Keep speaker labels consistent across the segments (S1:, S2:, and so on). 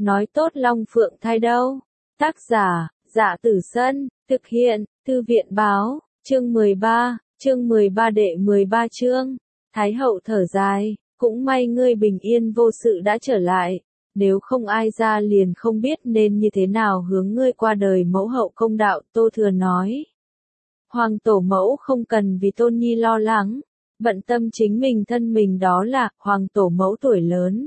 S1: nói tốt Long Phượng thai đâu. Tác giả, Dạ Tử Sân, thực hiện, Thư viện báo, chương 13 đệ 13 chương. Thái hậu thở dài, cũng may ngươi bình yên vô sự đã trở lại, nếu không ai ra liền không biết nên như thế nào hướng ngươi qua đời mẫu hậu công đạo. Tô Thừa nói, Hoàng tổ mẫu không cần vì Tôn Nhi lo lắng, bận tâm chính mình thân mình, đó là Hoàng tổ mẫu tuổi lớn,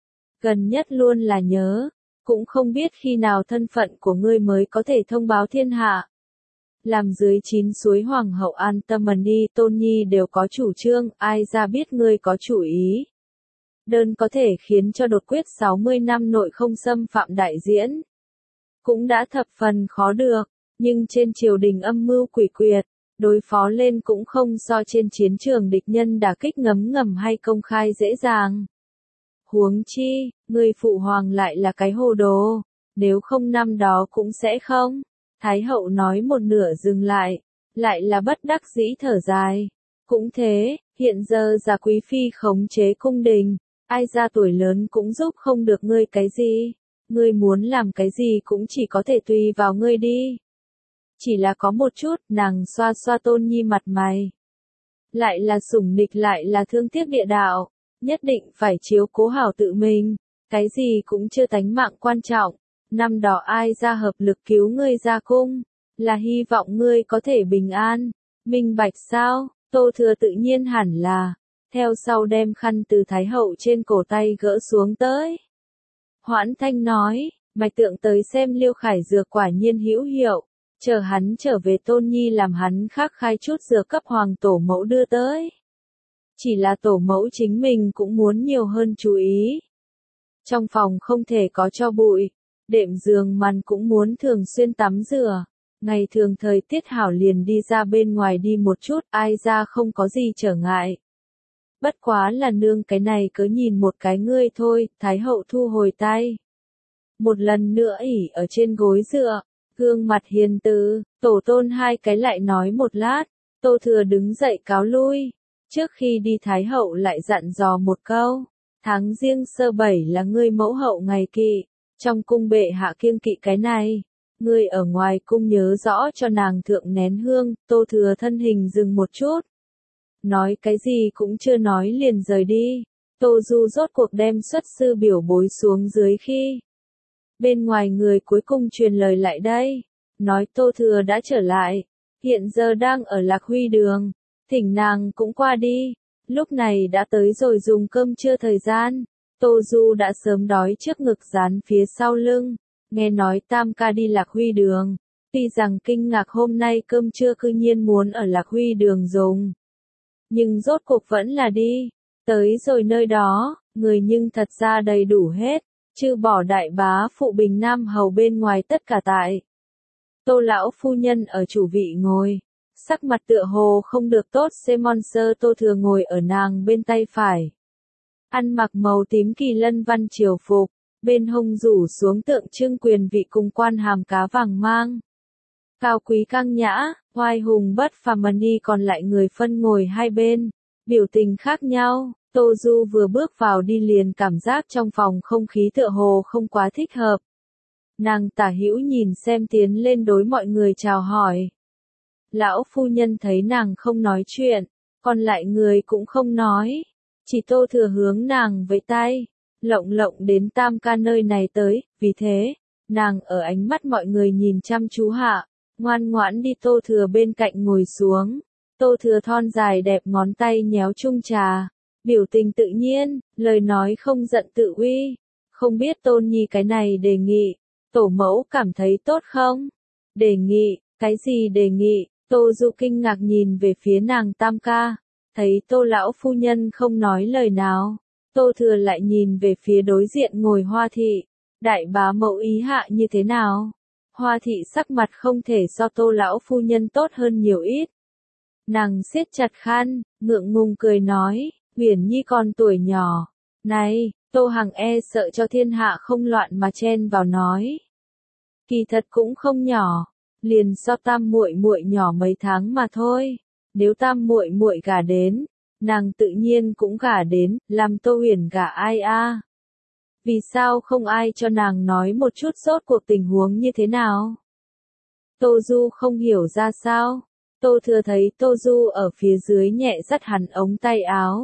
S1: gần nhất luôn là nhớ, cũng không biết khi nào thân phận của ngươi mới có thể thông báo thiên hạ. Làm dưới 9 suối Hoàng hậu an tâm mà đi, Tôn Nhi đều có chủ trương, ai ra biết ngươi có chủ ý. Đơn có thể khiến cho đột quyết 60 năm nội không xâm phạm đại diễn. Cũng đã thập phần khó được, nhưng trên triều đình âm mưu quỷ quyệt, đối phó lên cũng không so trên chiến trường địch nhân đả kích ngấm ngầm hay công khai dễ dàng. Huống chi, người phụ hoàng lại là cái hồ đồ, nếu không năm đó cũng sẽ không. Thái hậu nói một nửa dừng lại là bất đắc dĩ thở dài. Cũng thế, hiện giờ già quý phi khống chế cung đình, ai ra tuổi lớn cũng giúp không được ngươi cái gì. Ngươi muốn làm cái gì cũng chỉ có thể tùy vào ngươi đi. Chỉ là có một chút, nàng xoa xoa Tôn Nhi mặt mày. Lại là sủng nịch lại là thương tiếc địa đạo, nhất định phải chiếu cố hảo tự mình, cái gì cũng chưa tánh mạng quan trọng. Năm đó ai ra hợp lực cứu ngươi ra cung, là hy vọng ngươi có thể bình an, minh bạch sao. Tô Thừa tự nhiên hẳn là, theo sau đem khăn từ Thái hậu trên cổ tay gỡ xuống tới. Hoãn Thanh nói, Mạch Tượng tới xem Liêu Khải dược quả nhiên hữu hiệu, chờ hắn trở về Tôn Nhi làm hắn khắc khai chút dược cấp Hoàng tổ mẫu đưa tới. Chỉ là tổ mẫu chính mình cũng muốn nhiều hơn chú ý. Trong phòng không thể có tro bụi, đệm giường màn cũng muốn thường xuyên tắm rửa. Ngày thường thời tiết hảo liền đi ra bên ngoài đi một chút, ai ra không có gì trở ngại. Bất quá là nương cái này cứ nhìn một cái ngươi thôi. Thái hậu thu hồi tay. Một lần nữa ỉ ở trên gối dựa, gương mặt hiền từ, tổ tôn hai cái lại nói một lát. Tô Thừa đứng dậy cáo lui. Trước khi đi Thái hậu lại dặn dò một câu, tháng Giêng sơ 7 là ngươi mẫu hậu ngày kỵ, trong cung bệ hạ kiêng kỵ cái này, ngươi ở ngoài cung nhớ rõ cho nàng thượng nén hương. Tô Thừa thân hình dừng một chút, nói cái gì cũng chưa nói liền rời đi. Tô Du rốt cuộc đem xuất sư biểu bối xuống dưới khi bên ngoài người cuối cùng truyền lời lại đây, nói Tô Thừa đã trở lại, hiện giờ đang ở Lạc Huy đường. Thỉnh nàng cũng qua đi. Lúc này đã tới rồi dùng cơm trưa thời gian. Tô Du đã sớm đói trước ngực dán phía sau lưng. Nghe nói Tam ca đi Lạc Huy đường. Tuy rằng kinh ngạc hôm nay cơm trưa cư nhiên muốn ở Lạc Huy đường dùng. Nhưng rốt cuộc vẫn là đi. Tới rồi nơi đó, người nhưng thật ra đầy đủ hết. Trừ bỏ đại bá phụ Bình Nam hầu bên ngoài tất cả tại. Tô lão phu nhân ở chủ vị ngồi. Sắc mặt tựa hồ không được tốt. Monster Tô Thừa ngồi ở nàng bên tay phải. Ăn mặc màu tím kỳ lân văn triều phục, bên hông rủ xuống tượng trưng quyền vị cùng quan hàm cá vàng mang. Cao quý căng nhã, oai hùng bất phàm đi, còn lại người phân ngồi hai bên, biểu tình khác nhau. Tô Du vừa bước vào đi liền cảm giác trong phòng không khí tựa hồ không quá thích hợp. Nàng tả hữu nhìn xem tiến lên đối mọi người chào hỏi. Lão phu nhân thấy nàng không nói chuyện, còn lại người cũng không nói. Chỉ Tô Thừa hướng nàng vẫy tay, lộng đến Tam ca nơi này tới. Vì thế, nàng ở ánh mắt mọi người nhìn chăm chú hạ, ngoan ngoãn đi Tô Thừa bên cạnh ngồi xuống. Tô Thừa thon dài đẹp ngón tay nhéo chung trà, biểu tình tự nhiên, lời nói không giận tự uy. Không biết Tôn Nhi cái này đề nghị, tổ mẫu cảm thấy tốt không? Đề nghị, cái gì đề nghị? Tô Du kinh ngạc nhìn về phía nàng Tam ca, thấy Tô lão phu nhân không nói lời nào. Tô Thừa lại nhìn về phía đối diện ngồi Hoa thị, đại bá mẫu ý hạ như thế nào? Hoa thị sắc mặt không thể so Tô lão phu nhân tốt hơn nhiều ít. Nàng siết chặt khăn, ngượng ngùng cười nói, Uyển Nhi còn tuổi nhỏ. Này, Tô Hằng sợ cho thiên hạ không loạn mà chen vào nói. Kỳ thật cũng không nhỏ. Liền so Tam muội muội nhỏ mấy tháng mà thôi. Nếu Tam muội muội gả đến, nàng tự nhiên cũng gả đến. Làm Tô Huyền gả ai a? Vì sao không ai cho nàng nói một chút rốt cuộc tình huống như thế nào? Tô Du không hiểu ra sao. Tô Thừa thấy Tô Du ở phía dưới nhẹ dắt hắn ống tay áo.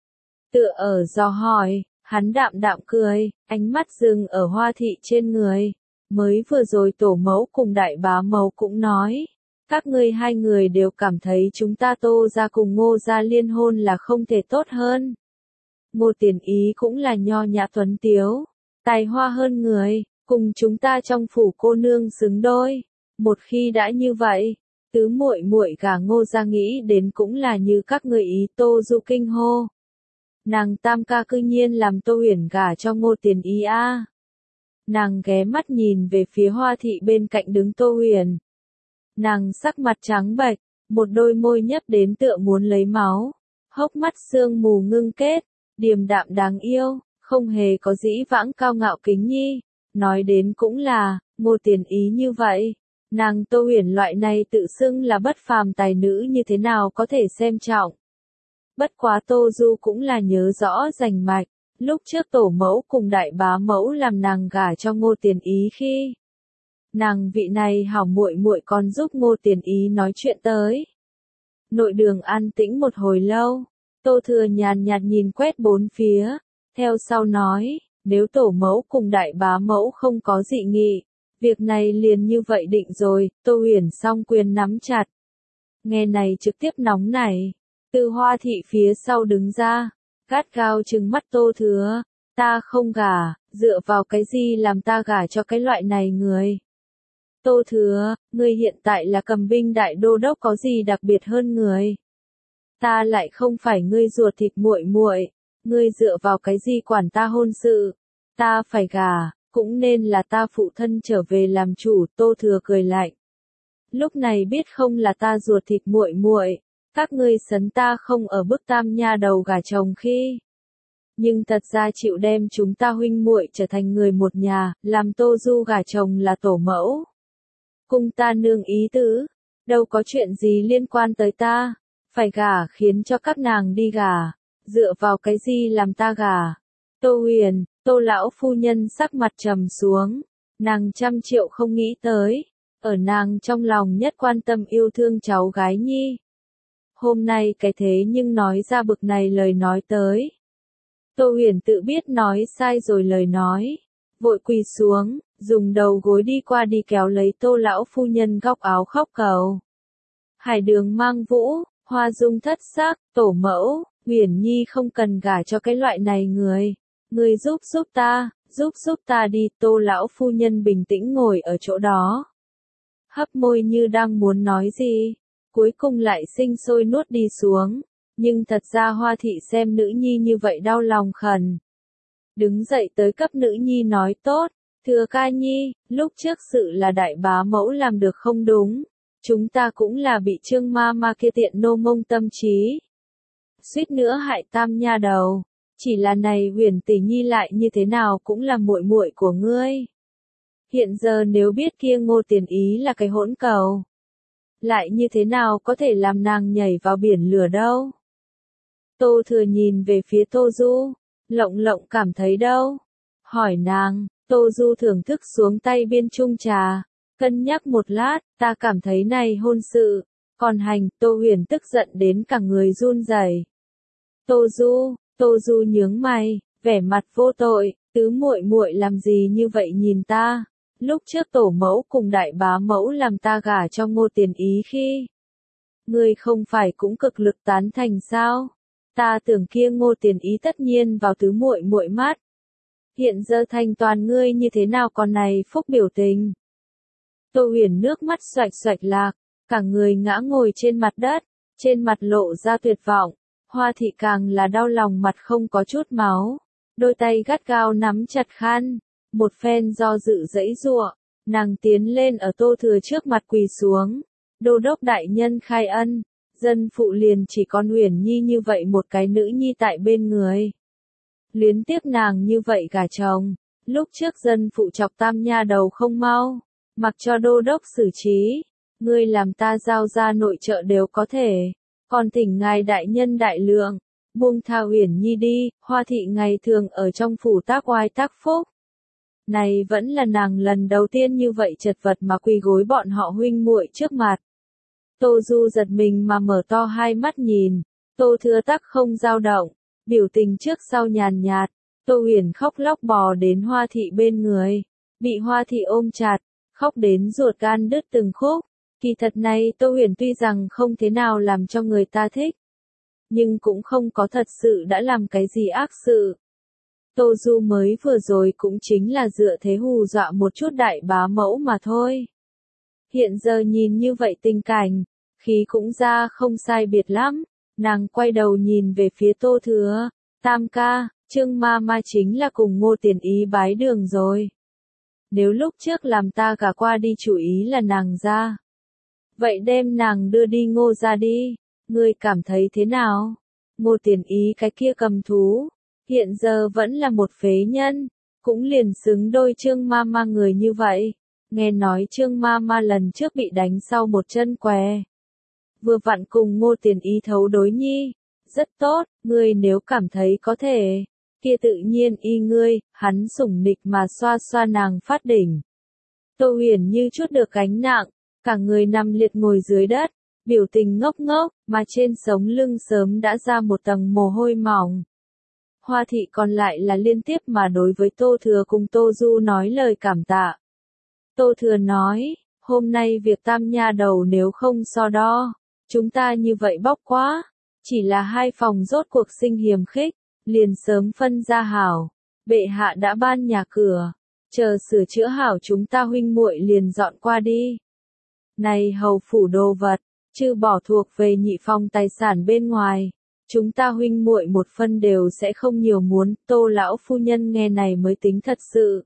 S1: Tựa ở giò hỏi, hắn đạm đạm cười, ánh mắt dừng ở Hoa Thị trên người. Mới vừa rồi tổ mẫu cùng đại bá mẫu cũng nói, các ngươi hai người đều cảm thấy chúng ta Tô gia cùng Ngô gia liên hôn là không thể tốt hơn. Ngô Tiền Ý cũng là nho nhã tuấn tiếu, tài hoa hơn người, cùng chúng ta trong phủ cô nương xứng đôi. Một khi đã như vậy, tứ muội muội gả Ngô gia nghĩ đến cũng là như các người ý. Tô Du kinh hô. Nàng tam ca cư nhiên làm Tô Huyền gả cho Ngô Tiền Ý a. Nàng ghé mắt nhìn về phía Hoa Thị bên cạnh đứng Tô Huyền. Nàng sắc mặt trắng bệch, một đôi môi nhấp đến tựa muốn lấy máu, hốc mắt sương mù ngưng kết, điềm đạm đáng yêu, không hề có dĩ vãng cao ngạo kính nhi. Nói đến cũng là, Ngô Tiền Ý như vậy, nàng Tô Huyền loại này tự xưng là bất phàm tài nữ như thế nào có thể xem trọng. Bất quá Tô Du cũng là nhớ rõ rành mạch, lúc trước tổ mẫu cùng đại bá mẫu làm nàng gả cho Ngô Tiền Ý khi nàng vị này hảo muội muội còn giúp Ngô Tiền Ý nói chuyện tới. Nội đường an tĩnh một hồi lâu, Tô Thừa nhàn nhạt nhìn quét bốn phía, theo sau nói, nếu tổ mẫu cùng đại bá mẫu không có dị nghị, việc này liền như vậy định rồi. Tô Huyền song quyền nắm chặt. Nghe này trực tiếp nóng nảy, từ Hoa Thị phía sau đứng ra, gắt gao trừng mắt Tô Thừa, ta không gả, dựa vào cái gì làm ta gả cho cái loại này người. Tô Thừa, ngươi hiện tại là cầm binh đại đô đốc có gì đặc biệt hơn người? Ta lại không phải ngươi ruột thịt muội muội, ngươi dựa vào cái gì quản ta hôn sự? Ta phải gả, cũng nên là ta phụ thân trở về làm chủ. Tô Thừa cười lạnh. Lúc này biết không là ta ruột thịt muội muội, các ngươi sấn ta không ở bức tam nha đầu gả chồng khi. Nhưng thật ra chịu đem chúng ta huynh muội trở thành người một nhà, làm Tô Du gả chồng là tổ mẫu. Cùng ta nương ý tứ, đâu có chuyện gì liên quan tới ta, phải gả khiến cho các nàng đi gả, dựa vào cái gì làm ta gả. Tô Huyền, Tô lão phu nhân sắc mặt trầm xuống, nàng 100 triệu không nghĩ tới, ở nàng trong lòng nhất quan tâm yêu thương cháu gái nhi. Hôm nay cái thế nhưng nói ra bực này lời nói tới. Tô Huyền tự biết nói sai rồi lời nói, vội quỳ xuống, dùng đầu gối đi qua đi kéo lấy Tô lão phu nhân góc áo khóc cầu. Hải Đường mang vũ, Hoa Dung thất sắc, tổ mẫu, Huyền Nhi không cần gả cho cái loại này người. Người giúp giúp ta đi. Tô lão phu nhân bình tĩnh ngồi ở chỗ đó, hấp môi như đang muốn nói gì, cuối cùng lại sinh sôi nuốt đi xuống. Nhưng thật ra Hoa Thị xem nữ nhi như vậy đau lòng khẩn. Đứng dậy tới cấp nữ nhi nói tốt, Thừa ca nhi, lúc trước sự là đại bá mẫu làm được không đúng. Chúng ta cũng là bị Trương ma ma kia tiện nô mông tâm trí. Suýt nữa hại tam nha đầu. Chỉ là này Huyền tỷ nhi lại như thế nào cũng là muội muội của ngươi. Hiện giờ nếu biết kia Ngô Tiền Ý là cái hỗn cầu, lại như thế nào có thể làm nàng nhảy vào biển lửa đâu. Tô Thừa nhìn về phía Tô Du, lộng lộng cảm thấy đâu? Hỏi nàng. Tô Du thưởng thức xuống tay biên chung trà, cân nhắc một lát, ta cảm thấy này hôn sự, còn hành. Tô Huyền tức giận đến cả người run rẩy. Tô Du nhướng mày, vẻ mặt vô tội, tứ muội muội làm gì như vậy nhìn ta? Lúc trước tổ mẫu cùng đại bá mẫu làm ta gả cho Ngô Tiền Ý khi, ngươi không phải cũng cực lực tán thành sao? Ta tưởng kia Ngô Tiền Ý tất nhiên vào tứ muội muội mắt. Hiện giờ thành toàn ngươi như thế nào còn này phúc biểu tình. Tô Huyền nước mắt xoạch xoạch lạc, cả người ngã ngồi trên mặt đất, trên mặt lộ ra tuyệt vọng. Hoa Thị càng là đau lòng mặt không có chút máu, đôi tay gắt gao nắm chặt khăn, một phen do dự giãy giụa, nàng tiến lên ở Tô Thừa trước mặt quỳ xuống. Đô đốc đại nhân khai ân, dân phụ liền chỉ còn Huyền Nhi như vậy một cái nữ nhi tại bên người. Luyến tiếc nàng như vậy gả chồng, lúc trước dân phụ chọc tam nha đầu không mau, mặc cho đô đốc xử trí, ngươi làm ta giao ra nội trợ đều có thể, còn thỉnh ngài đại nhân đại lượng, buông tha Uyển Nhi đi, Hoa thị ngày thường ở trong phủ tác oai tác phúc. Này vẫn là nàng lần đầu tiên như vậy chật vật mà quỳ gối bọn họ huynh muội trước mặt. Tô Du giật mình mà mở to hai mắt nhìn, Tô Thừa tắc không dao động, biểu tình trước sau nhàn nhạt, Tô Huyền khóc lóc bò đến Hoa thị bên người, bị Hoa thị ôm chặt, khóc đến ruột gan đứt từng khúc. Kỳ thật này Tô Huyền tuy rằng không thế nào làm cho người ta thích, nhưng cũng không có thật sự đã làm cái gì ác sự. Tô Du mới vừa rồi cũng chính là dựa thế hù dọa một chút đại bá mẫu mà thôi. Hiện giờ nhìn như vậy tình cảnh, khí cũng ra không sai biệt lắm, nàng quay đầu nhìn về phía Tô Thừa, Tam ca, Trương ma ma chính là cùng Ngô Tiền Ý bái đường rồi. Nếu lúc trước làm ta gả qua đi chủ ý là nàng ra. Vậy đem nàng đưa đi Ngô ra đi, ngươi cảm thấy thế nào? Ngô Tiền Ý cái kia cầm thú, hiện giờ vẫn là một phế nhân, cũng liền xứng đôi Trương ma ma người như vậy. Nghe nói Trương ma ma lần trước bị đánh sau một chân què. Vừa vặn cùng Ngô Tiền Ý thấu đối nhi. Rất tốt, ngươi nếu cảm thấy có thể. Kia tự nhiên y ngươi, hắn sủng nịch mà xoa xoa nàng phát đỉnh. Tô Huyền như chút được gánh nặng, cả người nằm liệt ngồi dưới đất, biểu tình ngốc ngốc, mà trên sống lưng sớm đã ra một tầng mồ hôi mỏng. Hoa thị còn lại là liên tiếp mà đối với Tô Thừa cùng Tô Du nói lời cảm tạ. Tô Thừa nói, hôm nay việc Tam nha đầu nếu không so đo, chúng ta như vậy bóc quá, chỉ là hai phòng rốt cuộc sinh hiềm khích, liền sớm phân ra hảo, bệ hạ đã ban nhà cửa, chờ sửa chữa hảo chúng ta huynh muội liền dọn qua đi. Này hầu phủ đồ vật, trừ bỏ thuộc về nhị phòng tài sản bên ngoài, chúng ta huynh muội một phân đều sẽ không nhiều muốn, Tô lão phu nhân nghe này mới tính thật sự.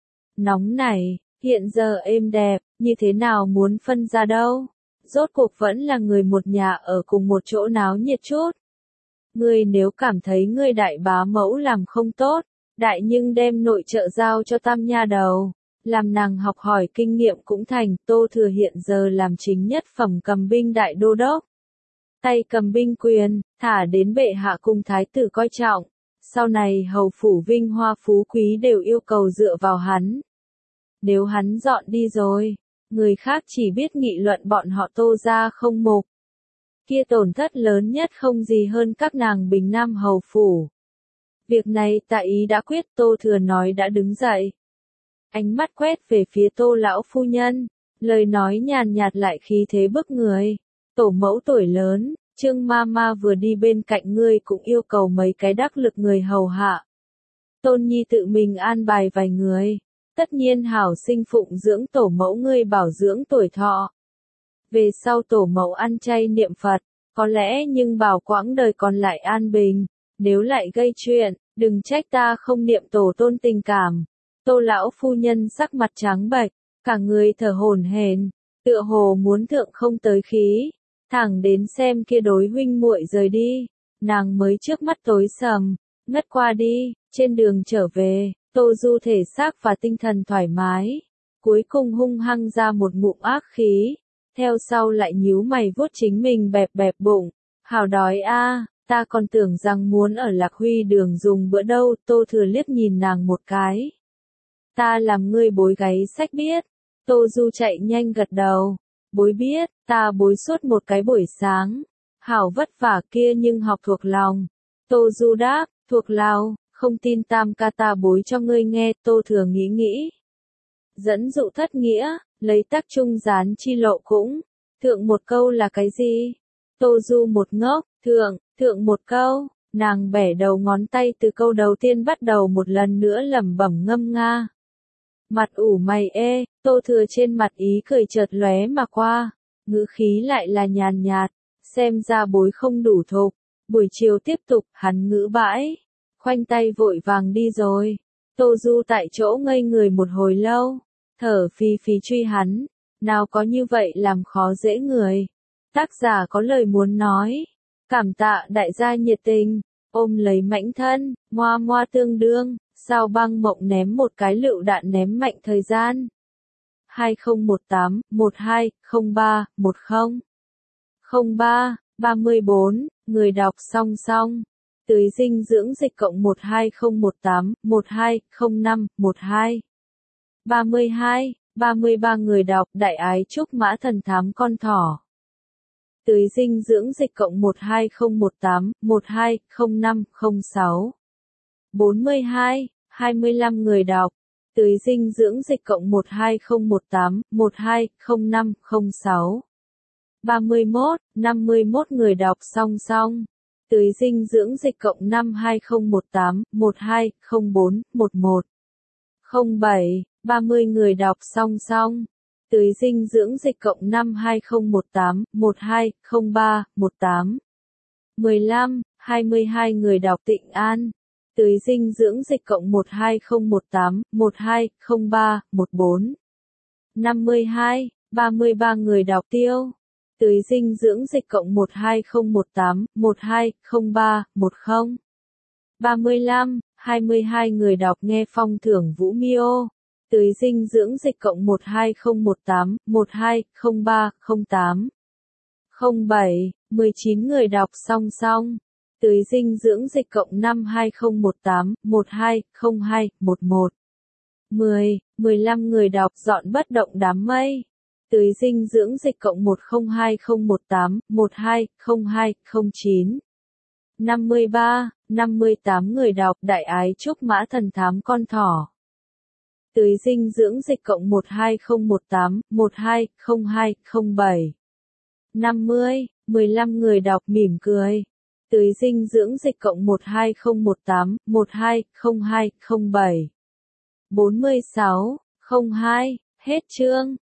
S1: Nóng này, hiện giờ êm đẹp, như thế nào muốn phân ra đâu? Rốt cuộc vẫn là người một nhà ở cùng một chỗ náo nhiệt chút. Ngươi nếu cảm thấy ngươi đại bá mẫu làm không tốt, đại nhưng đem nội trợ giao cho Tam nha đầu, làm nàng học hỏi kinh nghiệm cũng thành. Tô Thừa hiện giờ làm chính nhất phẩm cầm binh đại đô đốc. Tay cầm binh quyền, thả đến bệ hạ cùng thái tử coi trọng, sau này hầu phủ vinh hoa phú quý đều yêu cầu dựa vào hắn. Nếu hắn dọn đi rồi, người khác chỉ biết nghị luận bọn họ Tô gia không mục. Kia tổn thất lớn nhất không gì hơn các nàng Bình Nam hầu phủ. Việc này tại ý đã quyết, Tô Thừa nói đã đứng dậy. Ánh mắt quét về phía Tô lão phu nhân, lời nói nhàn nhạt lại khí thế bức người. Tổ mẫu tuổi lớn, Trương ma ma vừa đi bên cạnh ngươi cũng yêu cầu mấy cái đắc lực người hầu hạ. Tôn Nhi tự mình an bài vài người, tất nhiên hảo sinh phụng dưỡng tổ mẫu ngươi bảo dưỡng tuổi thọ. Về sau tổ mẫu ăn chay niệm Phật, có lẽ nhưng bảo quãng đời còn lại an bình, nếu lại gây chuyện, đừng trách ta không niệm tổ tôn tình cảm. Tô lão phu nhân sắc mặt trắng bệch, cả người thở hổn hển, tựa hồ muốn thượng không tới khí, thẳng đến xem kia đối huynh muội rời đi, nàng mới trước mắt tối sầm, ngất qua đi. Trên đường trở về, Tô Du thể xác và tinh thần thoải mái, cuối cùng hung hăng ra một ngụm ác khí, theo sau lại nhíu mày vuốt chính mình bẹp bẹp bụng, hảo đói a, ta còn tưởng rằng muốn ở Lạc Huy đường dùng bữa đâu. Tô Thừa liếc nhìn nàng một cái. Ta làm ngươi bối gáy sách biết. Tô Du chạy nhanh gật đầu, bối biết, ta bối suốt một cái buổi sáng, hảo vất vả kia nhưng học thuộc lòng. Tô Du đáp, thuộc lòng, không tin Tam ca ta bối cho ngươi nghe. Tô Thừa nghĩ nghĩ, dẫn dụ thất nghĩa, lấy tác trung gián chi lộ cũng. Thượng một câu là cái gì? Tô Du một ngốc, thượng một câu, nàng bẻ đầu ngón tay từ câu đầu tiên bắt đầu một lần nữa lẩm bẩm ngâm nga. Mặt ủ mày ê, Tô Thừa trên mặt ý cười chợt lóe mà qua, ngữ khí lại là nhàn nhạt, xem ra bối không đủ thục. Buổi chiều tiếp tục, hắn ngữ bãi, khoanh tay vội vàng đi rồi. Tô Du tại chỗ ngây người một hồi lâu, thở phì phì truy hắn, nào có như vậy làm khó dễ người. Tác giả có lời muốn nói, cảm tạ đại gia nhiệt tình, ôm lấy mãnh thân, ngoa ngoa tương đương. Sao băng mộng ném một cái lựu đạn ném mạnh thời gian. 2018, 12, 03, 10. 03, 34, người đọc song song. Tưới dinh dưỡng dịch cộng 12018, 1205, 12. 32, 33 người đọc Đại Ái Trúc Mã Thần Thám Con Thỏ. Tưới dinh dưỡng dịch cộng 12018, 1205, 06. 42, 25 người đọc. Tưới dinh dưỡng dịch cộng 12018, 1205, 06. 31, 51 người đọc song song. Tưới dinh dưỡng dịch cộng 52018, 1204, 11. 07, 30 người đọc song song. Tưới dinh dưỡng dịch cộng 52018, 1203, 18. 15, 22 người đọc Tịnh An. Tưới dinh dưỡng dịch cộng 12018, 1203, 14. 52, 33 người đọc Tiêu. Tưới dinh dưỡng dịch cộng 12018, 1203, 10. 35, 22 người đọc Nghe Phong Thưởng Vũ Miô. Tưới dinh dưỡng dịch cộng 12018, 1203, 08. 07, 19 người đọc song song. Tưới dinh dưỡng dịch cộng 52018, 1202, 11. 10, 15 người đọc Dọn Bất Động Đám Mây. Tưới dinh dưỡng dịch cộng 102018, 1202, 09. 53, 58 người đọc Đại Ái Trúc Mã Thần Thám Con Thỏ. Tưới dinh dưỡng dịch cộng 12018, 1202, 07. 50, 15 người đọc Mỉm Cười. Tưới dinh dưỡng dịch cộng 12018, 1202, 07. 46, 02, hết chương.